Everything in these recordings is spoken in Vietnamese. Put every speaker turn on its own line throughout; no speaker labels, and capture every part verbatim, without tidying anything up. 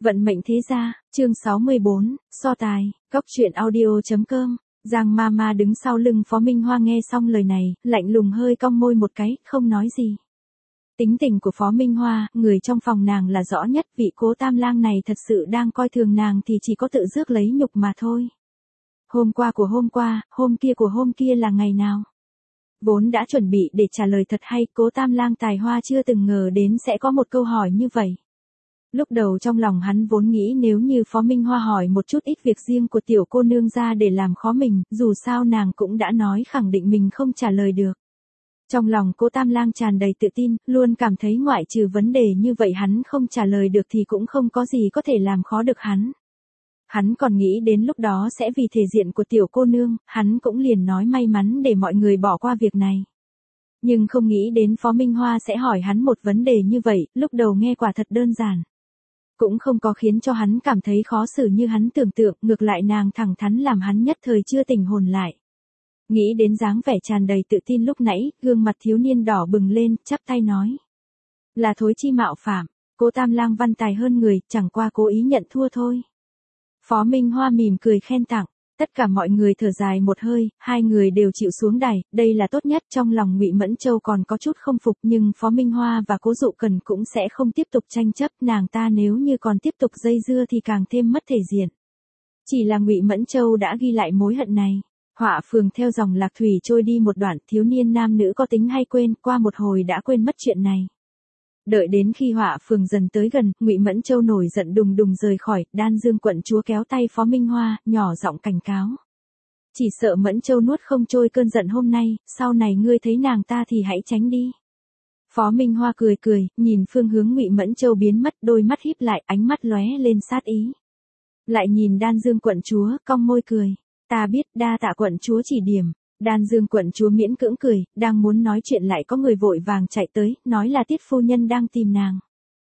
Vận mệnh thế gia, chương sáu mươi bốn, so tài, góc truyện audio.com. Giang Mama đứng sau lưng Phó Minh Hoa nghe xong lời này, lạnh lùng hơi cong môi một cái, không nói gì. Tính tình của Phó Minh Hoa, người trong phòng nàng là rõ nhất, vị Cố Tam Lang này thật sự đang coi thường nàng thì chỉ có tự rước lấy nhục mà thôi. Hôm qua của hôm qua, hôm kia của hôm kia là ngày nào? Vốn đã chuẩn bị để trả lời thật hay, Cố Tam Lang tài hoa chưa từng ngờ đến sẽ có một câu hỏi như vậy. Lúc đầu trong lòng hắn vốn nghĩ nếu như Phó Minh Hoa hỏi một chút ít việc riêng của tiểu cô nương ra để làm khó mình, dù sao nàng cũng đã nói khẳng định mình không trả lời được. Trong lòng Cố Tam Lang tràn đầy tự tin, luôn cảm thấy ngoại trừ vấn đề như vậy hắn không trả lời được thì cũng không có gì có thể làm khó được hắn. Hắn còn nghĩ đến lúc đó sẽ vì thể diện của tiểu cô nương, hắn cũng liền nói may mắn để mọi người bỏ qua việc này. Nhưng không nghĩ đến Phó Minh Hoa sẽ hỏi hắn một vấn đề như vậy, lúc đầu nghe quả thật đơn giản. Cũng không có khiến cho hắn cảm thấy khó xử như hắn tưởng tượng, ngược lại nàng thẳng thắn làm hắn nhất thời chưa tỉnh hồn lại. Nghĩ đến dáng vẻ tràn đầy tự tin lúc nãy, gương mặt thiếu niên đỏ bừng lên, chắp tay nói. Là thối chi mạo phạm, Cố Tam Lang văn tài hơn người, chẳng qua cố ý nhận thua thôi. Phó Minh Hoa mỉm cười khen tặng, tất cả mọi người thở dài một hơi, hai người đều chịu xuống đài, đây là tốt nhất. Trong lòng Ngụy Mẫn Châu còn có chút không phục nhưng Phó Minh Hoa và Cố Dụ Cần cũng sẽ không tiếp tục tranh chấp, nàng ta nếu như còn tiếp tục dây dưa thì càng thêm mất thể diện. Chỉ là Ngụy Mẫn Châu đã ghi lại mối hận này. Họa phường theo dòng lạc thủy trôi đi một đoạn, thiếu niên nam nữ có tính hay quên, qua một hồi đã quên mất chuyện này. Đợi đến khi họa phường dần tới gần, Ngụy Mẫn Châu nổi giận đùng đùng rời khỏi, Đan Dương quận chúa kéo tay Phó Minh Hoa, nhỏ giọng cảnh cáo. Chỉ sợ Mẫn Châu nuốt không trôi cơn giận hôm nay, sau này ngươi thấy nàng ta thì hãy tránh đi. Phó Minh Hoa cười cười, nhìn phương hướng Ngụy Mẫn Châu biến mất, đôi mắt híp lại, ánh mắt lóe lên sát ý. Lại nhìn Đan Dương quận chúa, cong môi cười. Ta biết, đa tạ quận chúa chỉ điểm. Đan Dương quận chúa miễn cưỡng cười, đang muốn nói chuyện lại có người vội vàng chạy tới, nói là Tiết phu nhân đang tìm nàng.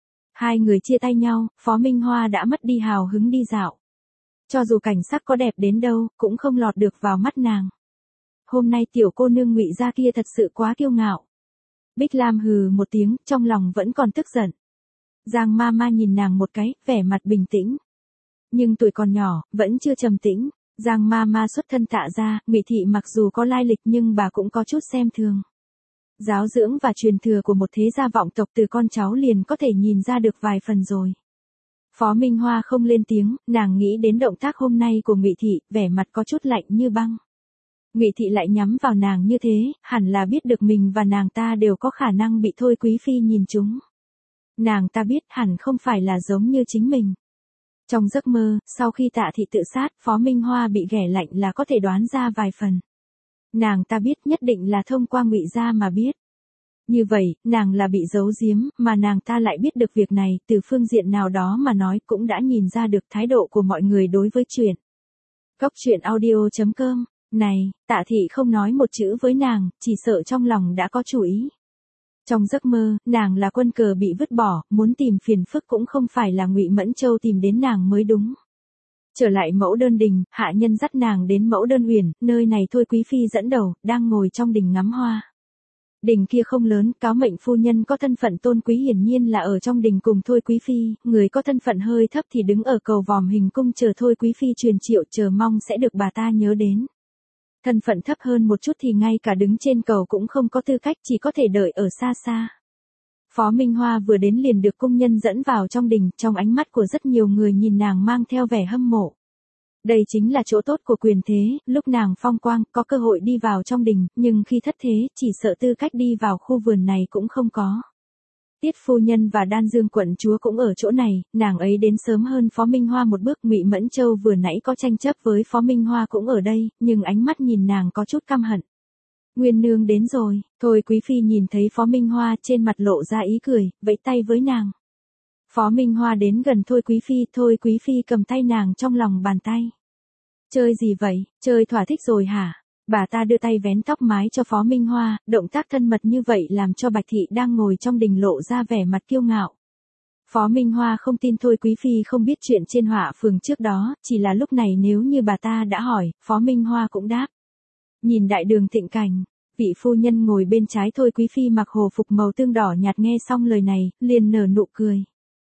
Hai người chia tay nhau, Phó Minh Hoa đã mất đi hào hứng đi dạo. Cho dù cảnh sắc có đẹp đến đâu, cũng không lọt được vào mắt nàng. Hôm nay tiểu cô nương Ngụy gia kia thật sự quá kiêu ngạo. Bích Lam hừ một tiếng, trong lòng vẫn còn tức giận. Giang Mama nhìn nàng một cái, vẻ mặt bình tĩnh. Nhưng tuổi còn nhỏ, vẫn chưa trầm tĩnh. Giang Mama xuất thân Tạ gia, Ngụy thị mặc dù có lai lịch nhưng bà cũng có chút xem thường. Giáo dưỡng và truyền thừa của một thế gia vọng tộc từ con cháu liền có thể nhìn ra được vài phần rồi. Phó Minh Hoa không lên tiếng, nàng nghĩ đến động tác hôm nay của Ngụy thị, vẻ mặt có chút lạnh như băng. Ngụy thị lại nhắm vào nàng như thế, hẳn là biết được mình và nàng ta đều có khả năng bị Thôi Quý phi nhìn trúng. Nàng ta biết hẳn không phải là giống như chính mình. Trong giấc mơ, sau khi Tạ thị tự sát, Phó Minh Hoa bị ghẻ lạnh là có thể đoán ra vài phần. Nàng ta biết nhất định là thông qua Ngụy gia mà biết. Như vậy, nàng là bị giấu giếm, mà nàng ta lại biết được việc này, từ phương diện nào đó mà nói cũng đã nhìn ra được thái độ của mọi người đối với chuyện. Góc truyện audio.com, này, Tạ thị không nói một chữ với nàng, chỉ sợ trong lòng đã có chủ ý. Trong giấc mơ, nàng là quân cờ bị vứt bỏ, muốn tìm phiền phức cũng không phải là Ngụy Mẫn Châu tìm đến nàng mới đúng. Trở lại Mẫu Đơn Đình, hạ nhân dắt nàng đến Mẫu Đơn Uyển, nơi này Thôi Quý phi dẫn đầu, đang ngồi trong đình ngắm hoa. Đình kia không lớn, cáo mệnh phu nhân có thân phận tôn quý hiển nhiên là ở trong đình cùng Thôi Quý phi, người có thân phận hơi thấp thì đứng ở cầu vòm hình cung chờ Thôi Quý phi truyền triệu, chờ mong sẽ được bà ta nhớ đến. Thân phận thấp hơn một chút thì ngay cả đứng trên cầu cũng không có tư cách, chỉ có thể đợi ở xa xa. Phó Minh Hoa vừa đến liền được cung nhân dẫn vào trong đình, trong ánh mắt của rất nhiều người nhìn nàng mang theo vẻ hâm mộ. Đây chính là chỗ tốt của quyền thế, lúc nàng phong quang, có cơ hội đi vào trong đình, nhưng khi thất thế, chỉ sợ tư cách đi vào khu vườn này cũng không có. Tiết phu nhân và Đan Dương quận chúa cũng ở chỗ này, nàng ấy đến sớm hơn Phó Minh Hoa một bước. Ngụy Mẫn Châu vừa nãy có tranh chấp với Phó Minh Hoa cũng ở đây, nhưng ánh mắt nhìn nàng có chút căm hận. Nguyên nương đến rồi, Thôi Quý phi nhìn thấy Phó Minh Hoa trên mặt lộ ra ý cười, vẫy tay với nàng. Phó Minh Hoa đến gần Thôi Quý phi, Thôi Quý phi cầm tay nàng trong lòng bàn tay. Chơi gì vậy, chơi thỏa thích rồi hả? Bà ta đưa tay vén tóc mái cho Phó Minh Hoa, động tác thân mật như vậy làm cho Bạch thị đang ngồi trong đình lộ ra vẻ mặt kiêu ngạo. Phó Minh Hoa không tin Thôi Quý phi không biết chuyện trên họa phường trước đó, chỉ là lúc này nếu như bà ta đã hỏi, Phó Minh Hoa cũng đáp. Nhìn đại đường thịnh cảnh, vị phu nhân ngồi bên trái Thôi Quý phi mặc hồ phục màu tương đỏ nhạt nghe xong lời này, liền nở nụ cười.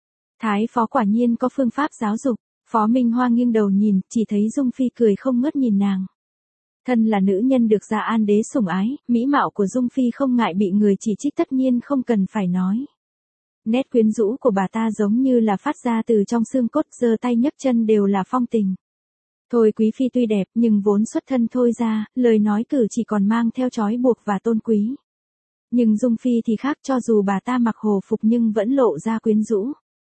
Thái phó quả nhiên có phương pháp giáo dục. Phó Minh Hoa nghiêng đầu nhìn, chỉ thấy Dung Phi cười không ngớt nhìn nàng. Thân là nữ nhân được Dạ An Đế sủng ái, mỹ mạo của Dung Phi không ngại bị người chỉ trích tất nhiên không cần phải nói. Nét quyến rũ của bà ta giống như là phát ra từ trong xương cốt, giơ tay nhấc chân đều là phong tình. Thôi Quý Phi tuy đẹp nhưng vốn xuất thân Thôi ra, lời nói cử chỉ còn mang theo trói buộc và tôn quý. Nhưng Dung Phi thì khác, cho dù bà ta mặc hồ phục nhưng vẫn lộ ra quyến rũ.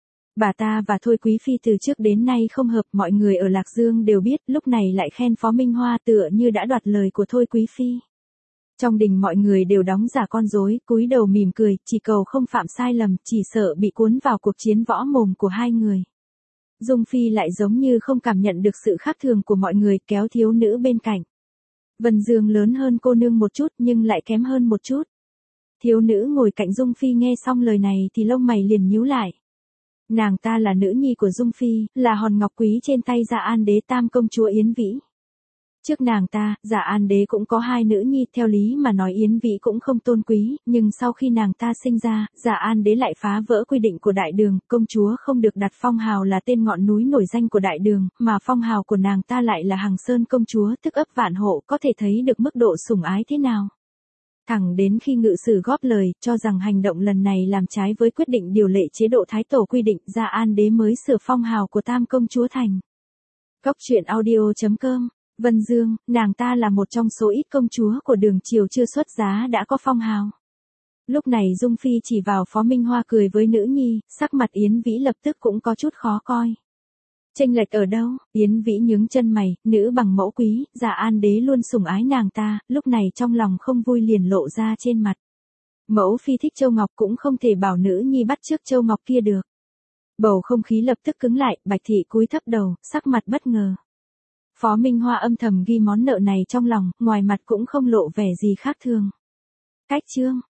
Bà ta và Thôi Quý Phi từ trước đến nay không hợp, mọi người ở Lạc Dương đều biết, lúc này lại khen Phó Minh Hoa tựa như đã đoạt lời của Thôi Quý Phi. Trong đình mọi người đều đóng giả con rối, cúi đầu mỉm cười, chỉ cầu không phạm sai lầm, chỉ sợ bị cuốn vào cuộc chiến võ mồm của hai người. Dung Phi lại giống như không cảm nhận được sự khác thường của mọi người, kéo thiếu nữ bên cạnh. Vân Dương lớn hơn cô nương một chút nhưng lại kém hơn một chút. Thiếu nữ ngồi cạnh Dung Phi nghe xong lời này thì lông mày liền nhíu lại. Nàng ta là nữ nhi của Dung Phi, là hòn ngọc quý trên tay Dạ An Đế tam công chúa Yến Vĩ. Trước nàng ta, Dạ An Đế cũng có hai nữ nhi, theo lý mà nói Yến Vĩ cũng không tôn quý, nhưng sau khi nàng ta sinh ra, Dạ An Đế lại phá vỡ quy định của đại đường, công chúa không được đặt phong hào là tên ngọn núi nổi danh của đại đường, mà phong hào của nàng ta lại là Hằng Sơn công chúa, tức ấp vạn hộ, có thể thấy được mức độ sủng ái thế nào. Thẳng đến khi ngự sử góp lời, cho rằng hành động lần này làm trái với quyết định điều lệ chế độ Thái Tổ quy định, Dạ An Đế mới sửa phong hào của tam công chúa thành. Góc truyện audio chấm com. Vân Dương, nàng ta là một trong số ít công chúa của đường triều chưa xuất giá đã có phong hào. Lúc này Dung Phi chỉ vào Phó Minh Hoa cười với nữ nhi, sắc mặt Yến Vĩ lập tức cũng có chút khó coi. Chênh lệch ở đâu? Yến Vĩ nhướng chân mày, nữ bằng mẫu quý, Dạ An Đế luôn sủng ái nàng ta, lúc này trong lòng không vui liền lộ ra trên mặt. Mẫu phi thích Châu Ngọc cũng không thể bảo nữ nhi bắt chước Châu Ngọc kia được. Bầu không khí lập tức cứng lại, Bạch thị cúi thấp đầu, sắc mặt bất ngờ. Phó Minh Hoa âm thầm ghi món nợ này trong lòng, ngoài mặt cũng không lộ vẻ gì khác thường. Cách chương